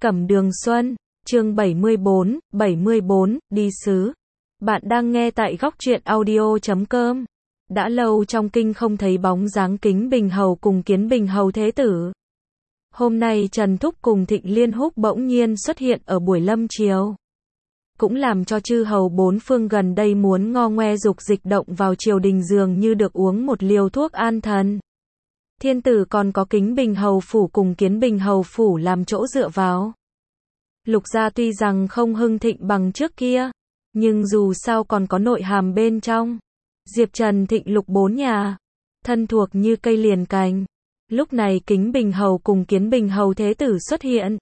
Cẩm Đường Xuân, chương 74, đi sứ. Bạn đang nghe tại góc truyện audio.com. Đã lâu trong kinh không thấy bóng dáng Kính Bình Hầu cùng Kiến Bình Hầu Thế Tử. Hôm nay Trần Thúc cùng Thịnh Liên Húc bỗng nhiên xuất hiện ở buổi lâm chiều. Cũng làm cho chư hầu bốn phương gần đây muốn ngo ngoe dục dịch động vào triều đình dường như được uống một liều thuốc an thần. Thiên tử còn có Kính Bình Hầu Phủ cùng Kiến Bình Hầu Phủ làm chỗ dựa vào. Lục gia tuy rằng không hưng thịnh bằng trước kia, nhưng dù sao còn có nội hàm bên trong. Diệp Trần Thịnh Lục bốn nhà, thân thuộc như cây liền cành. Lúc này Kính Bình Hầu cùng Kiến Bình Hầu Thế Tử xuất hiện.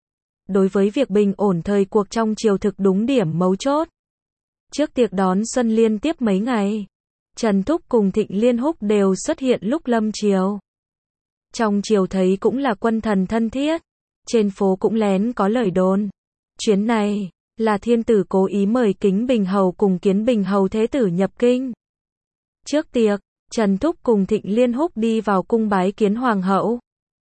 Đối với việc bình ổn thời cuộc trong triều thực đúng điểm mấu chốt. Trước tiệc đón xuân liên tiếp mấy ngày, Trần Thúc cùng Thịnh Liên Húc đều xuất hiện lúc lâm chiều. Trong triều thấy cũng là quân thần thân thiết, trên phố cũng lén có lời đồn. Chuyến này, là thiên tử cố ý mời Kính Bình Hầu cùng Kiến Bình Hầu Thế Tử nhập kinh. Trước tiệc, Trần Thúc cùng Thịnh Liên Húc đi vào cung bái kiến hoàng hậu.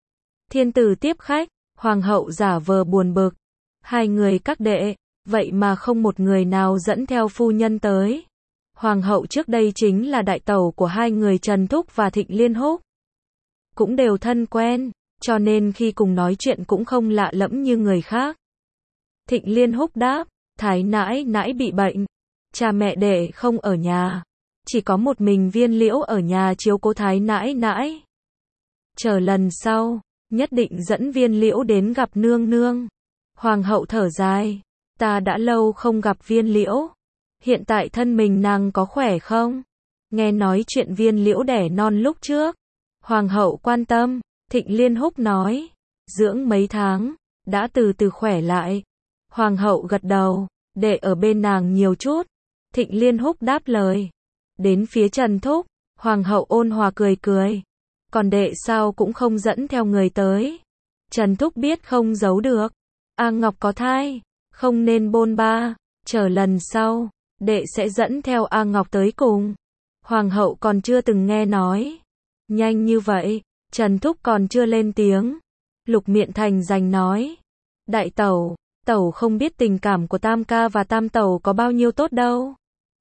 Thiên tử tiếp khách, hoàng hậu giả vờ buồn bực. Hai người các đệ, vậy mà không một người nào dẫn theo phu nhân tới. Hoàng hậu trước đây chính là đại tẩu của hai người Trần Thúc và Thịnh Liên Húc. Cũng đều thân quen, cho nên khi cùng nói chuyện cũng không lạ lẫm như người khác. Thịnh Liên Húc đáp, Thái nãi nãi bị bệnh, cha mẹ đệ không ở nhà, chỉ có một mình Viên Liễu ở nhà chiếu cố Thái nãi nãi. Chờ lần sau, nhất định dẫn Viên Liễu đến gặp nương nương. Hoàng hậu thở dài, ta đã lâu không gặp Viên Liễu, hiện tại thân mình nàng có khỏe không? Nghe nói chuyện Viên Liễu đẻ non lúc trước, hoàng hậu quan tâm. Thịnh Liên Húc nói, dưỡng mấy tháng, đã từ từ khỏe lại. Hoàng hậu gật đầu, đệ ở bên nàng nhiều chút. Thịnh Liên Húc đáp lời. Đến phía Trần Thúc, hoàng hậu ôn hòa cười cười. Còn đệ sao cũng không dẫn theo người tới. Trần Thúc biết không giấu được. A Ngọc có thai, không nên bôn ba, chờ lần sau, đệ sẽ dẫn theo A Ngọc tới cùng. Hoàng hậu còn chưa từng nghe nói. Nhanh như vậy. Trần Thúc còn chưa lên tiếng. Lục Miện Thành giành nói. Đại tẩu, tẩu không biết tình cảm của Tam ca và Tam tẩu có bao nhiêu tốt đâu.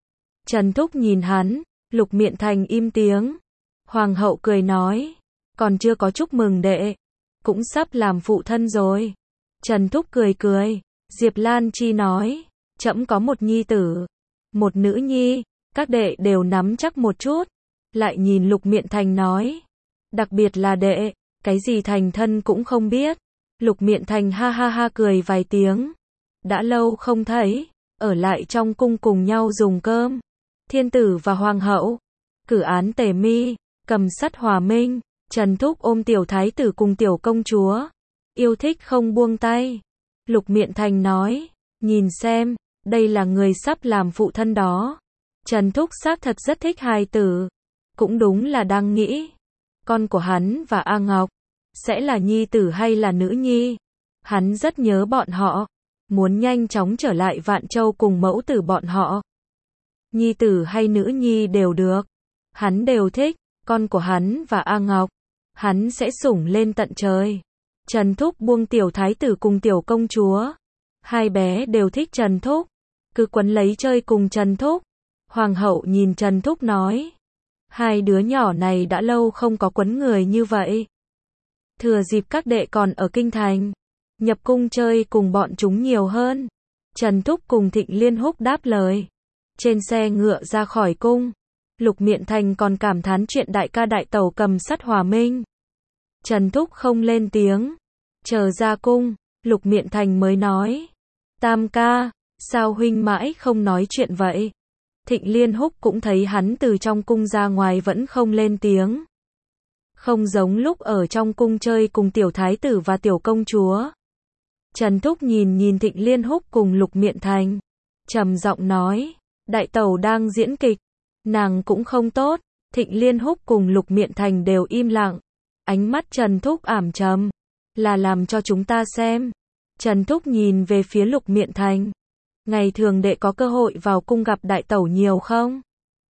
Trần Thúc nhìn hắn, Lục Miện Thành im tiếng. Hoàng hậu cười nói. Còn chưa có chúc mừng đệ. Cũng sắp làm phụ thân rồi. Trần Thúc cười cười. Diệp Lan Chi nói. Trẫm có một nhi tử, một nữ nhi, các đệ đều nắm chắc một chút. Lại nhìn Lục Miện Thành nói. Đặc biệt là đệ, cái gì thành thân cũng không biết. Lục Miện Thành ha ha ha cười vài tiếng. Đã lâu không thấy, ở lại trong cung cùng nhau dùng cơm. Thiên tử và hoàng hậu, cử án tề mi, cầm sắt hòa minh. Trần Thúc ôm tiểu thái tử cùng tiểu công chúa, yêu thích không buông tay. Lục Miện Thành nói, nhìn xem, đây là người sắp làm phụ thân đó. Trần Thúc xác thật rất thích hài tử. Cũng đúng là đang nghĩ, con của hắn và A Ngọc sẽ là nhi tử hay là nữ nhi. Hắn rất nhớ bọn họ, muốn nhanh chóng trở lại Vạn Châu cùng mẫu tử bọn họ. Nhi tử hay nữ nhi đều được, hắn đều thích. Con của hắn và A Ngọc, hắn sẽ sủng lên tận trời. Trần Thúc buông tiểu thái tử cùng tiểu công chúa. Hai bé đều thích Trần Thúc, cứ quấn lấy chơi cùng Trần Thúc. Hoàng hậu nhìn Trần Thúc nói. Hai đứa nhỏ này đã lâu không có quấn người như vậy. Thừa dịp các đệ còn ở kinh thành, nhập cung chơi cùng bọn chúng nhiều hơn. Trần Thúc cùng Thịnh Liên Húc đáp lời. Trên xe ngựa ra khỏi cung, Lục Miện Thành còn cảm thán chuyện đại ca đại tẩu cầm sắt hòa minh. Trần Thúc không lên tiếng. Chờ ra cung, Lục Miện Thành mới nói. Tam ca, sao huynh mãi không nói chuyện vậy? Thịnh Liên Húc cũng thấy hắn từ trong cung ra ngoài vẫn không lên tiếng. Không giống lúc ở trong cung chơi cùng tiểu thái tử và tiểu công chúa. Trần Thúc nhìn Thịnh Liên Húc cùng Lục Miện Thành, trầm giọng nói, đại tẩu đang diễn kịch, nàng cũng không tốt. Thịnh Liên Húc cùng Lục Miện Thành đều im lặng. Ánh mắt Trần Thúc ảm trầm, là làm cho chúng ta xem. Trần Thúc nhìn về phía Lục Miện Thành. Ngày thường đệ có cơ hội vào cung gặp đại tẩu nhiều không?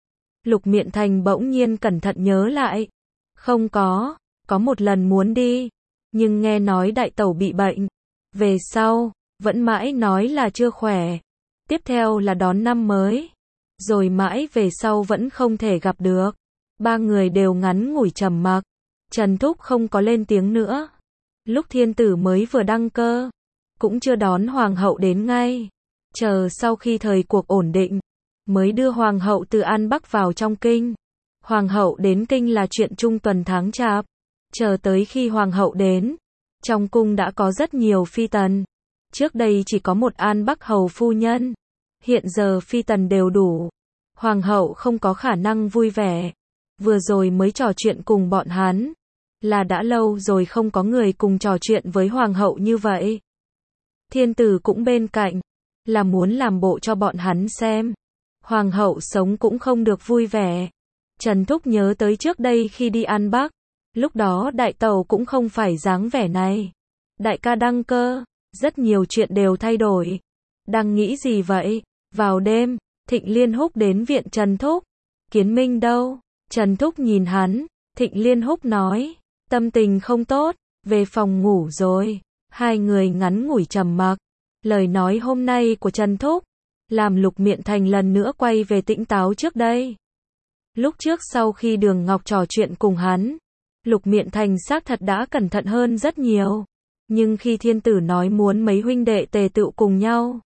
Lục Miện Thành bỗng nhiên cẩn thận nhớ lại. Không có một lần muốn đi, nhưng nghe nói đại tẩu bị bệnh, Về sau, vẫn mãi nói là chưa khỏe. Tiếp theo là đón năm mới. Rồi mãi về sau vẫn không thể gặp được. Ba người đều ngắn ngủi trầm mặc. Trần Thúc không có lên tiếng nữa. Lúc thiên tử mới vừa đăng cơ, cũng chưa đón hoàng hậu đến ngay. Chờ sau khi thời cuộc ổn định, mới đưa hoàng hậu từ An Bắc vào trong kinh. Hoàng hậu đến kinh là chuyện trung tuần tháng Chạp. Chờ tới khi hoàng hậu đến, trong cung đã có rất nhiều phi tần. Trước đây chỉ có một An Bắc hầu phu nhân. Hiện giờ phi tần đều đủ. Hoàng hậu không có khả năng vui vẻ. Vừa rồi mới trò chuyện cùng bọn hắn. Là đã lâu rồi không có người cùng trò chuyện với hoàng hậu như vậy. Thiên tử cũng bên cạnh. Là muốn làm bộ cho bọn hắn xem. Hoàng hậu sống cũng không được vui vẻ. Trần Thúc nhớ tới trước đây khi đi An Bắc. Lúc đó đại tẩu cũng không phải dáng vẻ này. Đại ca đăng cơ. Rất nhiều chuyện đều thay đổi. Đang nghĩ gì vậy? Vào đêm, Thịnh Liên Húc đến viện Trần Thúc. Kiến Minh đâu? Trần Thúc nhìn hắn. Thịnh Liên Húc nói. Tâm tình không tốt. Về phòng ngủ rồi. Hai người ngắn ngủi trầm mặc. Lời nói hôm nay của Trần Thúc làm Lục Miện Thành lần nữa quay về tỉnh táo trước đây. Lúc trước sau khi Đường Ngọc trò chuyện cùng hắn, Lục Miện Thành xác thật đã cẩn thận hơn rất nhiều. Nhưng khi thiên tử nói muốn mấy huynh đệ tề tựu cùng nhau,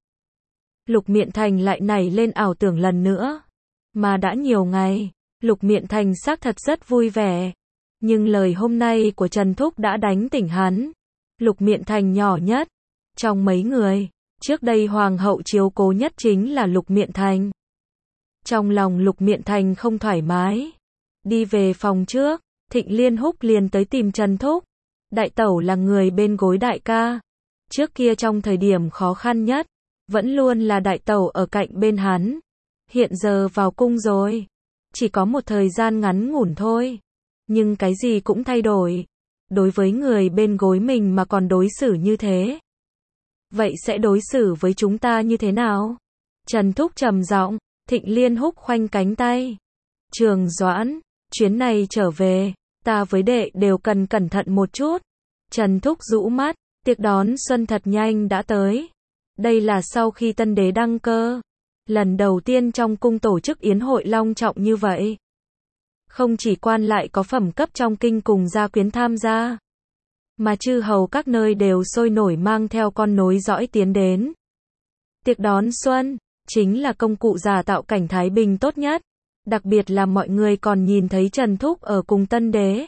Lục Miện Thành lại nảy lên ảo tưởng lần nữa. Mà đã nhiều ngày, Lục Miện Thành xác thật rất vui vẻ. Nhưng lời hôm nay của Trần Thúc đã đánh tỉnh hắn. Lục Miện Thành nhỏ nhất trong mấy người, trước đây hoàng hậu chiếu cố nhất chính là Lục Miện Thành. Trong lòng Lục Miện Thành không thoải mái. Đi về phòng trước, Thịnh Liên Húc liền tới tìm Trần Thúc. Đại tẩu là người bên gối đại ca. Trước kia trong thời điểm khó khăn nhất, vẫn luôn là đại tẩu ở cạnh bên hắn. Hiện giờ vào cung rồi. Chỉ có một thời gian ngắn ngủn thôi. Nhưng cái gì cũng thay đổi. Đối với người bên gối mình mà còn đối xử như thế. Vậy sẽ đối xử với chúng ta như thế nào? Trần Thúc trầm giọng. Thịnh Liên Húc khoanh cánh tay. Trường Doãn, chuyến này trở về, ta với đệ đều cần cẩn thận một chút. Trần Thúc rũ mắt, tiệc đón xuân thật nhanh đã tới. Đây là sau khi tân đế đăng cơ. Lần đầu tiên trong cung tổ chức yến hội long trọng như vậy. Không chỉ quan lại có phẩm cấp trong kinh cùng gia quyến tham gia, mà chư hầu các nơi đều sôi nổi mang theo con nối dõi tiến đến. Tiệc đón xuân chính là công cụ giả tạo cảnh thái bình tốt nhất. Đặc biệt là mọi người còn nhìn thấy Trần Thúc ở cùng tân đế.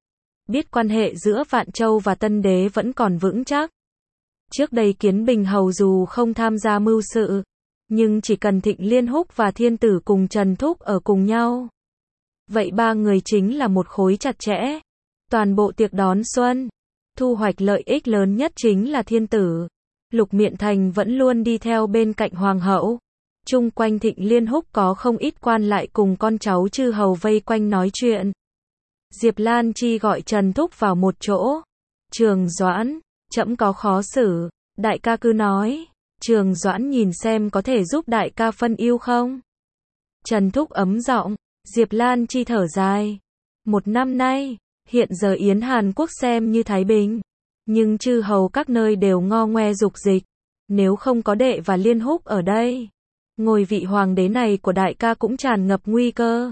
Biết quan hệ giữa Vạn Châu và tân đế vẫn còn vững chắc. Trước đây Kiến Bình hầu dù không tham gia mưu sự, nhưng chỉ cần Thịnh Liên Húc và thiên tử cùng Trần Thúc ở cùng nhau, vậy ba người chính là một khối chặt chẽ. Toàn bộ tiệc đón xuân, thu hoạch lợi ích lớn nhất chính là thiên tử. Lục Miện Thành vẫn luôn đi theo bên cạnh hoàng hậu. Chung quanh Thịnh Liên Húc có không ít quan lại cùng con cháu chư hầu vây quanh nói chuyện. Diệp Lan Chi gọi Trần Thúc vào một chỗ. Trường Doãn, trẫm có khó xử. Đại ca cứ nói. Trường Doãn nhìn xem có thể giúp đại ca phân ưu không? Trần Thúc ấm giọng. Diệp Lan Chi thở dài. Một năm nay, hiện giờ Yến Hàn Quốc xem như thái bình. Nhưng chư hầu các nơi đều ngo ngoe dục dịch. Nếu không có đệ và Liên Húc ở đây, ngôi vị hoàng đế này của đại ca cũng tràn ngập nguy cơ.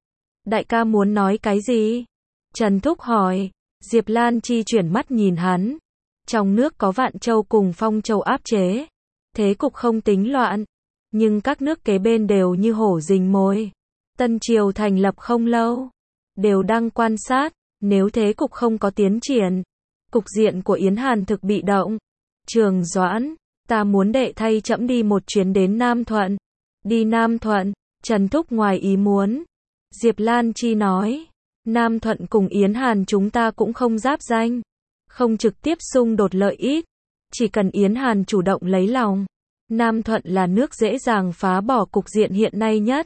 Đại ca muốn nói cái gì? Trần Thúc hỏi. Diệp Lan Chi chuyển mắt nhìn hắn. Trong nước có Vạn Châu cùng Phong Châu áp chế. Thế cục không tính loạn. Nhưng các nước kế bên đều như hổ rình mồi. Tân Triều thành lập không lâu. Đều đang quan sát. Nếu thế cục không có tiến triển, cục diện của Yến Hàn thực bị động. Trường Doãn, ta muốn đệ thay trẫm đi một chuyến đến Nam Thuận. Đi Nam Thuận, Trần Thúc ngoài ý muốn. Diệp Lan Chi nói, Nam Thuận cùng Yến Hàn chúng ta cũng không giáp danh. Không trực tiếp xung đột lợi ích. Chỉ cần Yến Hàn chủ động lấy lòng. Nam Thuận là nước dễ dàng phá bỏ cục diện hiện nay nhất.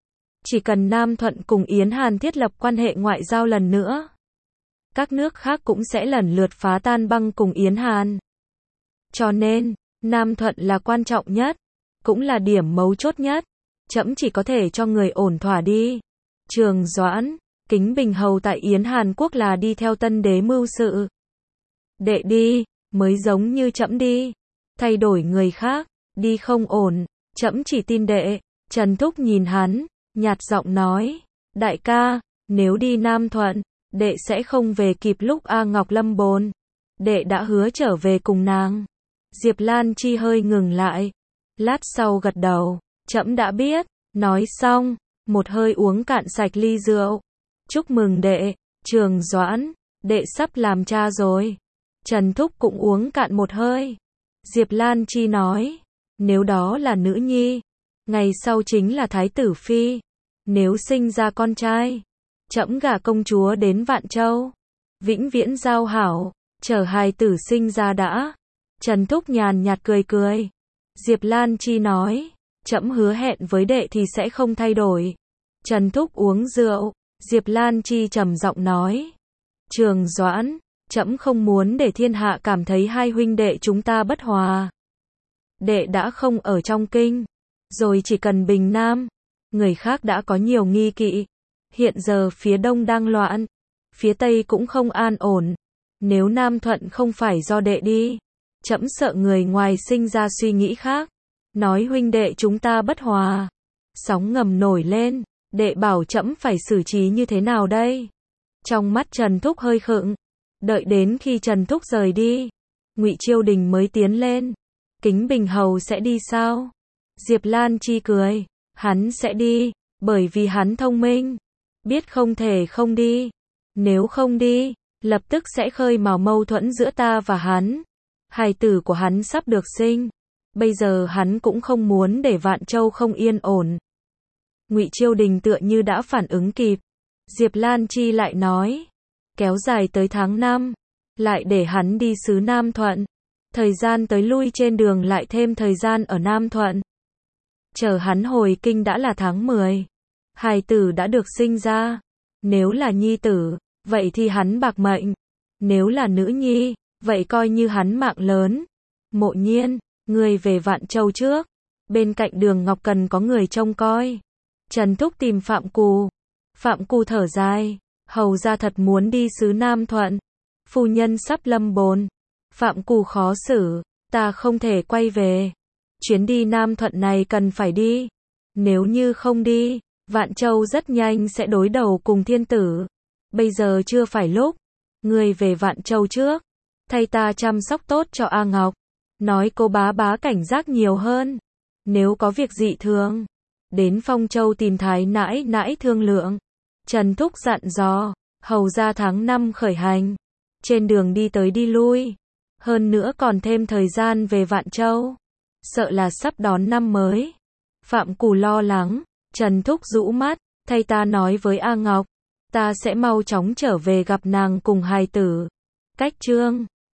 Chỉ cần Nam Thuận cùng Yến Hàn thiết lập quan hệ ngoại giao lần nữa, các nước khác cũng sẽ lần lượt phá tan băng cùng Yến Hàn. Cho nên, Nam Thuận là quan trọng nhất, cũng là điểm mấu chốt nhất. Trẫm chỉ có thể cho người ổn thỏa đi. Trường Doãn, Kính Bình hầu tại Yến Hàn Quốc là đi theo tân đế mưu sự. Đệ đi, mới giống như trẫm đi. Thay đổi người khác, đi không ổn, trẫm chỉ tin đệ. Trần Thúc nhìn hắn, nhạt giọng nói, đại ca, nếu đi Nam Thuận, đệ sẽ không về kịp lúc A Ngọc lâm bồn. Đệ đã hứa trở về cùng nàng. Diệp Lan Chi hơi ngừng lại, lát sau gật đầu, trẫm đã biết. Nói xong, một hơi uống cạn sạch ly rượu. Chúc mừng đệ, Trường Doãn, đệ sắp làm cha rồi. Trần Thúc cũng uống cạn một hơi. Diệp Lan Chi nói, nếu đó là nữ nhi, ngày sau chính là thái tử phi. Nếu sinh ra con trai, trẫm gả công chúa đến Vạn Châu, vĩnh viễn giao hảo, chờ hài tử sinh ra đã. Trần Thúc nhàn nhạt cười cười. Diệp Lan Chi nói, trẫm hứa hẹn với đệ thì sẽ không thay đổi. Trần Thúc uống rượu, Diệp Lan Chi trầm giọng nói, Trường Doãn, trẫm không muốn để thiên hạ cảm thấy hai huynh đệ chúng ta bất hòa. Đệ đã không ở trong kinh, rồi chỉ cần Bình Nam, người khác đã có nhiều nghi kỵ. Hiện giờ phía đông đang loạn, phía tây cũng không an ổn. Nếu Nam Thuận không phải do đệ đi, trẫm sợ người ngoài sinh ra suy nghĩ khác, nói huynh đệ chúng ta bất hòa. Sóng ngầm nổi lên, đệ bảo trẫm phải xử trí như thế nào đây? Trong mắt Trần Thúc hơi khựng. Đợi đến khi Trần Thúc rời đi, Ngụy Chiêu Đình mới tiến lên. Kính Bình Hầu sẽ đi sao? Diệp Lan Chi cười, hắn sẽ đi, bởi vì hắn thông minh, biết không thể không đi. Nếu không đi, lập tức sẽ khơi mào mâu thuẫn giữa ta và hắn. Hài tử của hắn sắp được sinh, bây giờ hắn cũng không muốn để Vạn Châu không yên ổn. Ngụy Chiêu Đình tựa như đã phản ứng kịp. Diệp Lan Chi lại nói, kéo dài tới tháng 5, lại để hắn đi xứ Nam Thuận. Thời gian tới lui trên đường lại thêm thời gian ở Nam Thuận. Chờ hắn hồi kinh đã là tháng 10. Hài tử đã được sinh ra. Nếu là nhi tử, vậy thì hắn bạc mệnh. Nếu là nữ nhi, vậy coi như hắn mạng lớn. Mộ Nhiên, người về Vạn Châu trước. Bên cạnh Đường Ngọc cần có người trông coi. Trần Thúc tìm Phạm Cù. Phạm Cù thở dài, hầu ra thật muốn đi xứ Nam Thuận. Phu nhân sắp lâm bồn. Phạm Cù khó xử, ta không thể quay về. Chuyến đi Nam Thuận này cần phải đi. Nếu như không đi, Vạn Châu rất nhanh sẽ đối đầu cùng thiên tử. Bây giờ chưa phải lúc. Người về Vạn Châu trước, thay ta chăm sóc tốt cho A Ngọc. Nói cô bá bá cảnh giác nhiều hơn. Nếu có việc dị thường, đến Phong Châu tìm Thái nãi nãi thương lượng. Trần Thúc dặn dò, hầu ra tháng 5 khởi hành. Trên đường đi tới đi lui. Hơn nữa còn thêm thời gian về Vạn Châu. Sợ là sắp đón năm mới. Phạm Cù lo lắng. Trần Thúc rũ mắt, thay ta nói với A Ngọc. Ta sẽ mau chóng trở về gặp nàng cùng hài tử. Cách chương